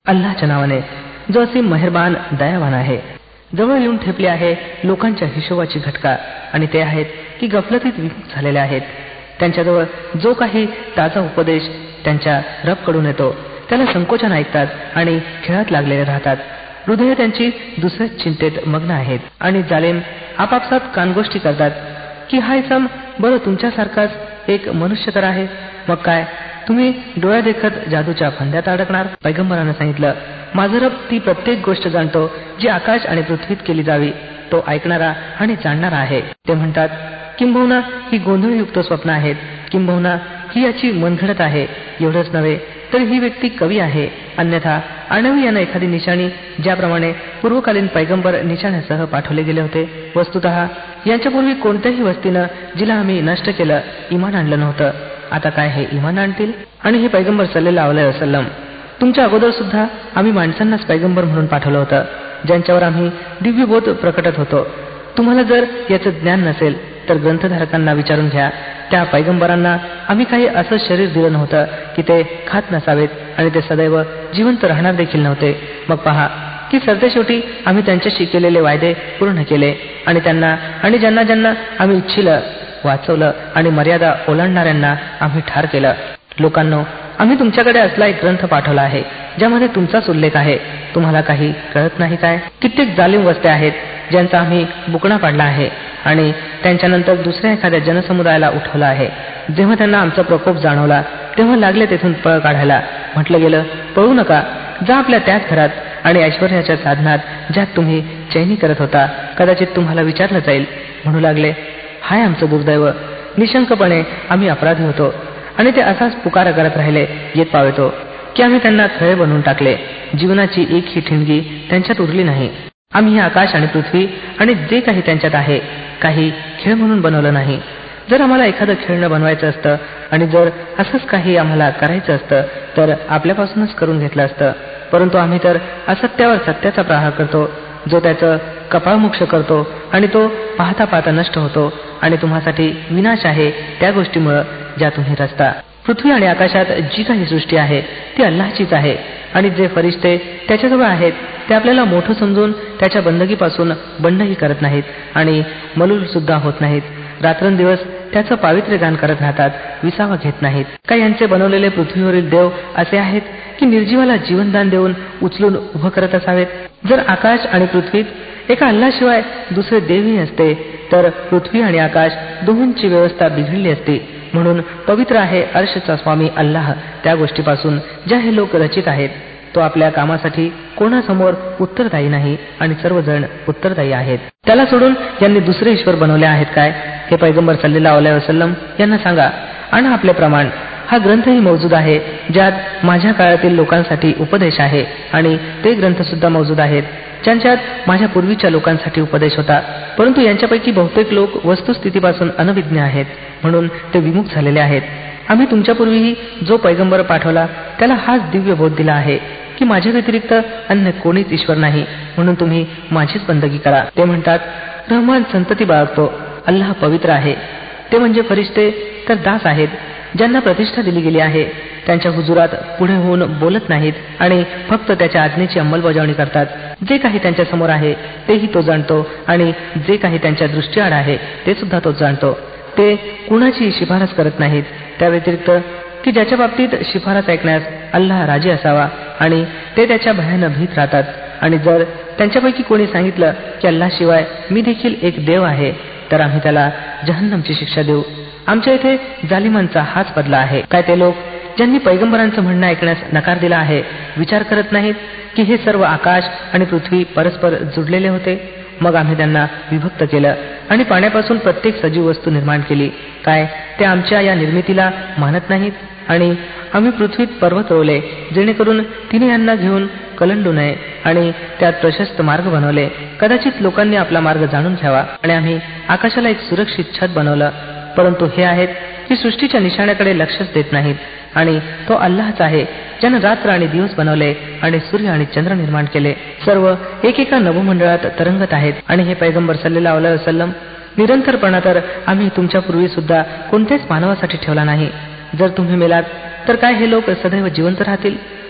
अल्लाहच्या नावाने जो असीम मेहरबान दयावान आहे. जवळ येऊन ठेपले आहे लोकांच्या हिशोबाची घटका, आणि ते आहेत की गफलतीत विमुख झालेले आहेत. त्यांच्याजवळ जो काही ताजा उपदेश त्यांच्या रबकडून येतो त्याला संकोचाने ऐकतात आणि खेळात लागलेले राहतात. हृदय त्यांची दुसऱ्याच चिंतेत मग्न आहेत आणि जालिम आपापसात कानगोष्टी करतात की हा इसम बरं तुमच्यासारखाच एक मनुष्य तर आहे. मग काय तुम्ही डोळ्या देखत जादूच्या फंद्यात अडकणार. पैगंबरानं सांगितलं, माझं रब ती प्रत्येक गोष्ट जाणतो जी आकाश आणि पृथ्वीत केली जावी. तो ऐकणारा आणि जाणणारा आहे. ते म्हणतात, किंबहुना ही गोंधळयुक्त स्वप्न आहेत, किंबहुना ही याची मनघडत आहे. एवढंच नव्हे तर ही व्यक्ती कवी आहे. अन्यथा आणावी यानं एखादी निशाणी, ज्याप्रमाणे पूर्वकालीन पैगंबर निशाण्यासह पाठवले गेले होते. वस्तुतः यांच्यापूर्वी कोणत्याही वस्तीनं जिला आम्ही नष्ट केलं इमान आणलं नव्हतं. आता काय हे इमान आणतील? आणि हे पैगंबर सल्लल्लाहु अलैहि वसल्लम, तुमच्या अगोदर सुद्धा आम्ही माणसांनाच पैगंबर म्हणून पाठवलं होतं, ज्यांच्यावर आम्ही दिव्यबोध प्रकटत होतो. तुम्हाला जर याचं ज्ञान नसेल तर ग्रंथधारकांना विचारून घ्या. त्या पैगंबरांना आम्ही काही असं शरीर दिलं नव्हतं की ते खात नसावेत आणि ते सदैव जिवंत राहणार देखील नव्हते. मग पहा की सरतेशेवटी आम्ही त्यांच्याशी केलेले वायदे पूर्ण केले आणि त्यांना आणि ज्यांना ज्यांना आम्ही इच्छिलं वाचवलं आणि मर्यादा ओलांडणाऱ्यांना आम्ही ठार केलं. लोकांनो, आम्ही तुमच्याकडे असला एक ग्रंथ पाठवला आहे ज्यामध्ये तुमचाच उल्लेख आहे. तुम्हाला काही कळत नाही काय? कित्येक जालिम वस्त्या आहेत ज्यांचा आम्ही बुकणा पाडला आहे आणि त्यांच्यानंतर दुसऱ्या एखाद्या जनसमुदायाला उठवला आहे. जेव्हा त्यांना आमचा प्रकोप जाणवला तेव्हा लागले तेथून पळ काढायला. म्हटलं गेलं, पळू नका, जा आपल्या त्याच घरात आणि ऐश्वर्याच्या साधनात ज्यात तुम्ही चैनी करत होता. कदाचित तुम्हाला विचारलं जाईल. म्हणू लागले, हाय आमचं दुर्दैव, निशंकपणे आम्ही अपराधी होतो. आणि ते असाच पुकारा करत राहिले येत पावेतो की आम्ही त्यांना खळे बनवून टाकले. जीवनाची एकही ठिणगी त्यांच्यात उरली नाही. आम्ही हे आकाश आणि पृथ्वी आणि जे काही त्यांच्यात आहे काही खेळ म्हणून बनवलं नाही. जर आम्हाला एखादं खेळणं बनवायचं असतं आणि जर असंच काही आम्हाला करायचं असतं तर आपल्यापासूनच करून घेतलं असतं. परंतु आम्ही तर असत्यावर सत्याचा प्रहार करतो, जो त्याचं कपाळमोक्ष करतो आणि तो पाहता पाहता नष्ट होतो. आणि तुम्हासाठी विनाश आहे त्या गोष्टीमुळं ज्या तुम्ही रचता. पृथ्वी आणि आकाशात जी काही सृष्टी आहे ती अल्लाहचीच आहे आणि जे फरिश्ते त्याच्याजवळ आहेत ते आपल्याला मोठं समजून त्याच्या बंदगीपासून बंडही करत नाहीत आणि मलूल सुद्धा होत नाहीत. रात्रंदिवस त्याचं पावित्र्य गान करत राहतात, विसावा घेत नाहीत. का यांचे बनवलेले पृथ्वीवरील देव असे आहेत की निर्जीवाला जीवनदान देऊन उचलून उभं करत असावेत? जर आकाश आणि पृथ्वीत एका अल्लाशिवाय दुसरे देवही असते तर पृथ्वी आणि आकाश दोहोंची व्यवस्था बिघडली असती. म्हणून पवित्र आहे अर्शचा स्वामी अल्लाह त्या गोष्टीपासून ज्या हे लोक रचित आहेत. तो आपल्या कामासाठी कोणासमोर उत्तरदायी नाही आणि सर्वजण उत्तरदायी आहेत. त्याला सोडून यांनी दुसरे ईश्वर बनवले आहेत काय? हे पैगंबर सल्लल्लाहु अलैहि वसल्लम यांना सांगा. आणि आपले प्रमाण हा ग्रंथही मौजूद आहे ज्यात माझ्या काळातील लोकांसाठी उपदेश आहे आणि ते ग्रंथ सुद्धा मौजूद आहेत ज्यांच्यात माझ्या पूर्वीच्या लोकांसाठी उपदेश होता. परंतु यांच्यापैकी बहुतेक लोक वस्तुस्थितीपासून अनभिज्ञ आहेत म्हणून ते विमुख झालेले आहेत. आम्ही तुमच्यापूर्वीही जो पैगंबर पाठवला त्याला हाच दिव्य बोध दिला आहे की माझ्या व्यतिरिक्त अन्य कोणीच ईश्वर नाही, म्हणून तुम्ही माझीच बंदगी करा. ते म्हणतात, रहमान संतती बाळगतो, अल्लाह पवित्र आहे. ते म्हणजे फरिश्ते तर दास आहेत ज्यांना प्रतिष्ठा दिली गेली आहे. त्यांच्या हुजुरात पुढे होऊन बोलत नाहीत आणि फक्त त्याच्या आज्ञेची अंमलबजावणी करतात. जे काही त्यांच्या समोर आहे तेही तो जाणतो आणि जे काही त्यांच्या दृष्टीआड आहे ते सुद्धा तो जाणतो. ते कुणाची शिफारस करत नाहीत त्या व्यतिरिक्त की ज्याच्या बाबतीत शिफारस ऐकण्यास अल्लाह राजी असावा आणि ते त्याच्या भयानं भीत राहतात. आणि जर त्यांच्यापैकी कोणी सांगितलं की अल्लाशिवाय मी देखील एक देव आहे तर आम्ही त्याला जहन्नमची शिक्षा देऊ. आमच्या इथे जालिमांचा हाच बदला आहे. काय ते लोक ज्यांनी पैगंबरांचं म्हणणं ऐकण्यास नकार दिला आहे विचार करत नाहीत की हे सर्व आकाश आणि पृथ्वी परस्पर जुडलेले होते? मग आम्ही त्यांना विभक्त केलं आणि पाण्यापासून प्रत्येक सजीव वस्तू निर्माण केली. काय ते आमच्या या निर्मितीला मानत नाहीत? आणि आम्ही पृथ्वीत पर्वत रोवले जेणेकरून तिने यांना घेऊन कलंडू नये आणि त्यात प्रशस्त मार्ग बनवले. कदाचित लोकांनी आपला मार्ग जाणून घ्यावा. आणि आम्ही आकाशाला एक सुरक्षित छत बनवलं. परंतु हे आहेत की सृष्टीच्या निशाण्याकडे लक्षच देत नाहीत. आणि तो अल्लाहच आहे ज्यानं रात्र आणि दिवस बनवले आणि सूर्य आणि चंद्र निर्माण केले. सर्व एकेका नभोमंडळात तरंगत आहेत. आणि हे पैगंबर सल्लल्लाहु अलैहि वसल्लम, निरंतरपणा तर आम्ही तुमच्यापूर्वी सुद्धा कोणत्याच मानवासाठी ठेवला नाही. जर तुम्ही मेलात तर काय हे लोक सदैव जिवंत राहतील?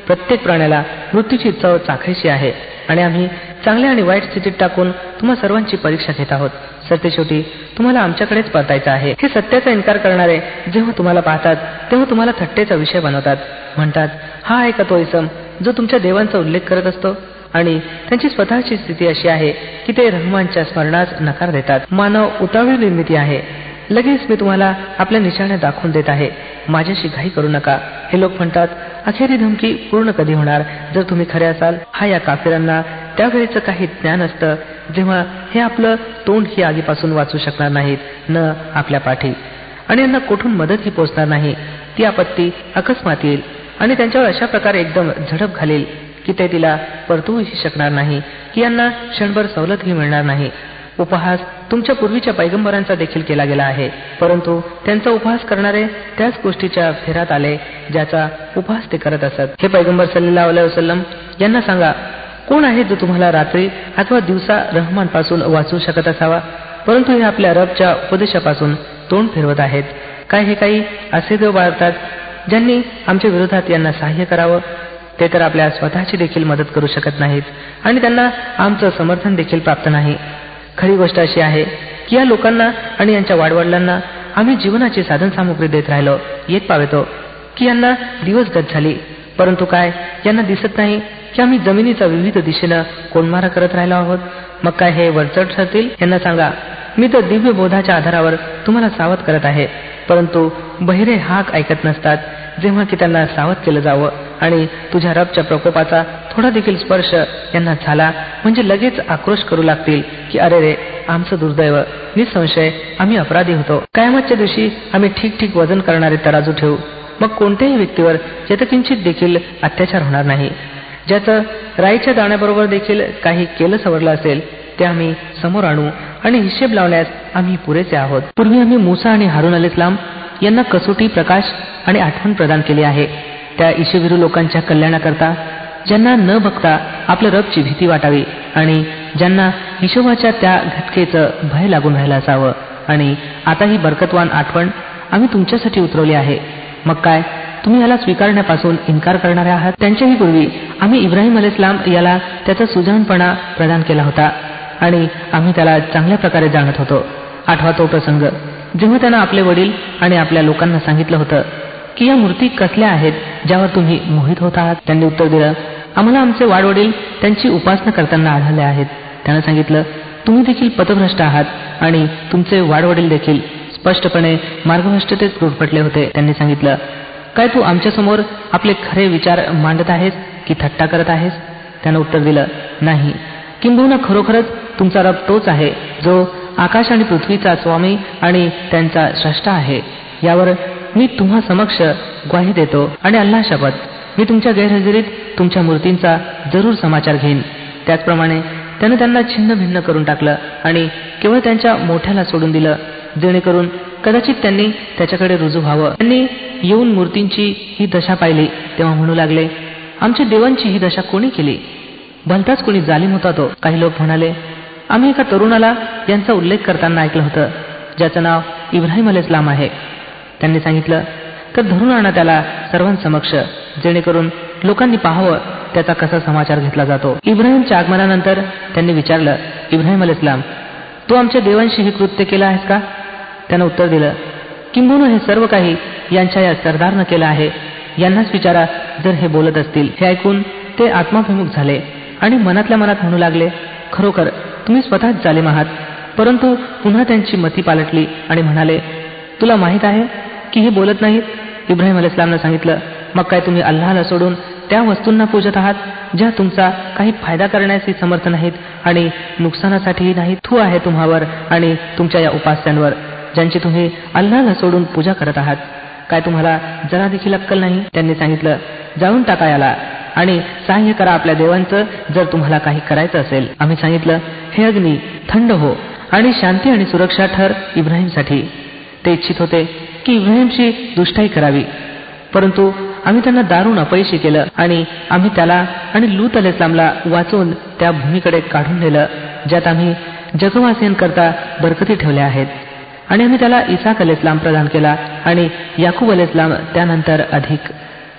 प्रत्येक प्राण्याला मृत्यूची चव चाखायची आहे आणि आम्ही चांगल्या आणि वाईट स्थितीत टाकून तुम्हा सर्वांची परीक्षा घेत आहोत. सरतेशेवटी तुम्हाला आमच्याकडेच परतायचं आहे. हे सत्याचा इन्कार करणारे जेव्हा तुम्हाला पाहतात तेव्हा तुम्हाला थट्टेचा विषय बनवतात. म्हणतात, हा आहे का तो इसम जो तुमच्या देवांचा उल्लेख करत असतो? आणि त्यांची स्वतःची स्थिती अशी आहे की ते रहमानच्या स्मरणास नकार देतात. मानव उतावळी निर्मिती आहे. लगेच मी तुम्हाला आपल्या निशाण्या दाखवून देत आहे, माझ्याशी घाई करू नका. हे लोक म्हणतात, अखेरी धमकी पूर्ण कधी होणार जर तुम्ही खरे असाल? हा या काफिरांना त्यावेळेचं काही ज्ञान असतं जेव्हा हे आपलं तोंड ही आगीपासून वाचू शकणार नाहीत, न आपल्या पाठी, आणि यांना कुठून मदतही पोचणार नाही. ती आपत्ती अकस्मात येईल आणि त्यांच्यावर अशा प्रकारे एकदम झडप घालेल की ते तिला परतवूही शकणार नाही, की यांना क्षणभर सवलतही मिळणार नाही. उपहास तुमच्या पूर्वीच्या पैगंबरांचा देखील केला गेला आहे, परंतु त्यांचा उपहास करणारे त्याच गोष्टीच्या फेरात आले ज्याचा उपहास ते करत असत. हे पैगंबर सल्लल्लाहु अलैहि वसल्लम यांना सांगा, कोण आहे जो तुम्हाला रात्री अथवा दिवसा रहमान पासून वाचवू शकत असावा? परंतु हे आपल्या रबच्या उपदेशापासून तोंड फिरवत आहेत. काय हे काही असे देव बाळगतात ज्यांनी आमच्या विरोधात यांना सहाय्य करावं? ते तर आपल्या स्वतःची देखील मदत करू शकत नाहीत आणि त्यांना आमचं समर्थन देखील प्राप्त नाही. खरी गोष्ट अशी आहे की या लोकांना आणि यांच्या वाडवडिलांना आम्ही जीवनाची साधनसामुग्री देत राहिलो येत पावेतो की यांना दिवसगत झाली, परंतु काय यांना दिसत नाही की आम्ही जमिनीचा विविध दिशेनं कोंडमारा करत राहिलो आहोत? मग काय हे वरचढ ठरतील? यांना सांगा, मी तर दिव्य बोधाच्या आधारावर तुम्हाला सावध करत आहे, परंतु बहिरे हाक ऐकत नसतात. जेव्हा की त्यांना सावध केलं जावं आणि तुझ्या रबच्या प्रकोपाचा थोडा देखील स्पर्श यांना झाला म्हणजे लगेच आक्रोश करू लागतील की अरे रे, आमचं दुर्दैव, निसंशय आम्ही अपराधी होतो. कयामतच्या दिवशी आम्ही ठीक ठीक वजन करणारे तराजू ठेवू. मग कोणत्याही व्यक्तीवर यथकिंचित देखील अत्याचार होणार नाही. ज्याचं राईच्या दाण्याबरोबर देखील काही केलं सवरलं असेल ते आम्ही समोर आणू आणि हिशेब लावण्यास आम्ही पुरेसे आहोत. पूर्वी आम्ही मूसा आणि हारून अलैहिस्सलाम यांना कसोटी, प्रकाश आणि आठवण प्रदान केली आहे, त्या ईशविरू लोकांच्या कल्याणाकरता ज्यांना न बघता आपल्या रबची भीती वाटावी आणि ज्यांना हिशोबाच्या त्या घटकेचं भय लागून राहिलं असावं. आणि आता ही बरकतवान आठवण आम्ही तुमच्यासाठी उतरवली आहे. मग काय तुम्ही याला स्वीकारण्यापासून इन्कार करणारे आहात? त्यांच्याही पूर्वी आम्ही इब्राहिम अलैहिस्सलाम याला त्याचा सुजाणपणा प्रदान केला होता आणि आम्ही त्याला चांगल्या प्रकारे जाणत होतो. आठवा तो प्रसंग जेव्हा त्यानं आपले वडील आणि आपल्या लोकांना सांगितलं होतं की या मूर्ती कसल्या आहेत ज्यावर तुम्ही मोहित होत आहात? त्यांनी उत्तर दिलं, आम्हाला आमचे वाडवडील त्यांची उपासना करताना आढळले आहेत. त्यानं सांगितलं, तुम्ही देखील पथभ्रष्ट आहात आणि तुमचे वाडवडील देखील स्पष्टपणे मार्गभ्रष्टतेत गुरफटले होते. त्यांनी सांगितलं, काय तू आमच्यासमोर आपले खरे विचार मांडत आहेस की थट्टा करत आहेस? त्यानं उत्तर दिलं, नाही, किंबहुना खरोखरच तुमचा रब तोच आहे जो आकाश आणि पृथ्वीचा स्वामी आणि त्यांचा स्रष्टा आहे. यावर मी तुम्हा समक्ष ग्वाही देतो आणि अल्लाह शपथ, मी तुमच्या गैरहजेरीत तुमच्या मूर्तींचा जरूर समाचार घेईन. त्याचप्रमाणे त्यानं त्यांना छिन्न भिन्न करून टाकलं आणि केवळ त्यांच्या मोठ्याला सोडून दिलं, जेणेकरून कदाचित त्यांनी त्याच्याकडे रुजू व्हावं. त्यांनी येऊन मूर्तींची ही दशा पाहिली तेव्हा म्हणू लागले, आमच्या देवांची ही दशा कोणी केली? भलताच कोणी जालिम होता तो. काही लोक म्हणाले, आम्ही एका तरुणाला यांचा उल्लेख करताना ऐकलं होतं ज्याचं नाव इब्राहिम अलैहिस्सलाम आहे. त्यांनी सांगितलं, तर धरून आणा त्याला सर्वांसमक्ष, जेणेकरून लोकांनी पाहावं त्याचा कसा समाचार घेतला जातो. इब्राहिमच्या आगमनानंतर त्यांनी विचारलं, इब्राहिम अलैहिस्सलाम, तू आमच्या देवांशी हे कृत्य केलं आहेस का? त्यानं उत्तर दिलं, किंबहुना हे सर्व काही यांच्या या सरदारनं केलं आहे. यांनाच विचारा जर हे बोलत असतील. हे ऐकून ते आत्माभिमुख झाले आणि मनातल्या मनात म्हणू लागले, खरोखर तुम्ही स्वतःच जालिम आहात. परंतु पुन्हा त्यांची मती पालटली आणि म्हणाले, तुला माहीत आहे की हे बोलत नाहीत? इब्राहिम अलैहिस्सलामनं सांगितलं, मग काय तुम्ही अल्लाहला सोडून त्या वस्तूंना पूजत आहात ज्या तुमचा काही फायदा करण्यासही समर्थ नाहीत आणि नुकसानासाठीही नाहीत? थू आहे तुम्हावर आणि तुमच्या या उपास्यांवर ज्यांची तुम्ही अल्लाहला सोडून पूजा करत आहात. काय तुम्हाला जरा देखील अक्कल नाही? त्यांनी सांगितलं, जाळून टाका याला आणि सहाय्य करा आपल्या देवांचं जर तुम्हाला काही करायचं असेल. आम्ही सांगितलं, हे अग्नी थंड हो आणि शांती आणि सुरक्षा ठर इब्राहिमसाठी. ते इच्छित होते की इब्राहिमशी दुष्टाई करावी, परंतु आम्ही त्यांना दारुण अपयशी केलं आणि आम्ही त्याला आणि लूत अलैहिस्सलामला वाचवून त्या भूमीकडे काढून नेलं ज्यात आम्ही जगवासियांकरता बरकती ठेवल्या आहेत. आणि आम्ही त्याला इसाक अलैहिस्सलाम प्रदान केला आणि याकूब अलैहिस्सलाम त्यानंतर अधिक.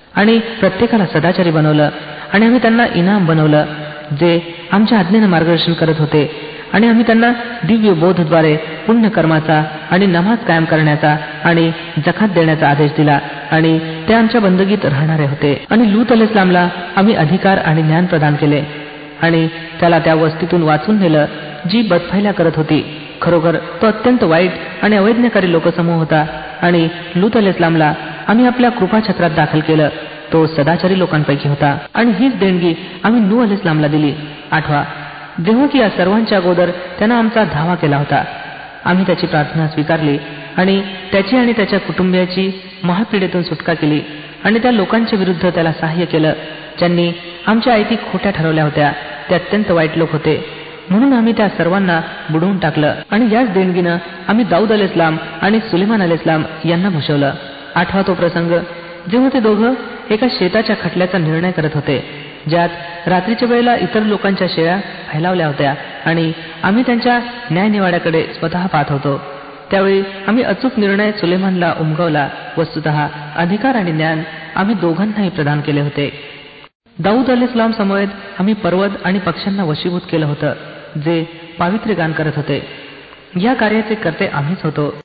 आणि प्रत्येकाला सदाचारी बनवलं आणि आम्ही त्यांना इनाम बनवलं जे आमच्या आज्ञेने मार्गदर्शन करत होते आणि आम्ही त्यांना दिव्य बोधद्वारे पुण्य कर्माचा आणि नमाज कायम करण्याचा आणि जकात देण्याचा आदेश दिला आणि ते आमच्या बंदगीत राहणारे होते. आणि लूत अलैहिस्सलामला आम्ही अधिकार आणि ज्ञान प्रदान केले आणि त्याला त्या वस्तीतून वाचून नेलं जी बदफैल्या करत होती. खरोखर तो अत्यंत वाईट आणि अवैज्ञाकारी लोकसमूह होता. आणि लूत अलैहिस्सलामला आम्ही आपल्या कृपाछत्रात दाखल केलं. तो सदाचारी लोकांपैकी होता. आणि हीच देणगी आम्ही नूह अलैहिस्सलामला दिली. 8. जेव्हा की या सर्वांच्या अगोदर त्यानं आमचा धावा केला होता, आम्ही त्याची प्रार्थना स्वीकारली आणि त्याची आणि त्याच्या कुटुंबियाची महापीडेतून सुटका केली आणि त्या लोकांच्या विरुद्ध त्याला सहाय्य केलं ज्यांनी आमच्या आयती खोट्या ठरवल्या होत्या. ते अत्यंत वाईट लोक होते, म्हणून आम्ही त्या सर्वांना बुडवून टाकलं. आणि याच देणगीनं आम्ही दाऊद अलैहिस्सलाम आणि सुलेमान अलैहिस्सलाम यांना भूषवलं. 8 तो प्रसंग जेव्हा ते दोघं एका शेताच्या खटल्याचा निर्णय करत होते ज्यात रात्रीच्या वेळेला इतर लोकांच्या शेळ्या फैलावल्या होत्या आणि आम्ही त्यांच्या न्यायनिवाड्याकडे स्वतः पाहत होतो. त्यावेळी आम्ही अचूक निर्णय सुलेमानला उमगवला. वस्तुतः अधिकार आणि ज्ञान आम्ही दोघांनाही प्रदान केले होते. दाऊद अलैहिस्सलाम समवेत आम्ही पर्वत आणि पक्ष्यांना वशीभूत केलं होतं जे पावित्र्य गान करत होते. या कार्याचे करते आम्हीच होतो.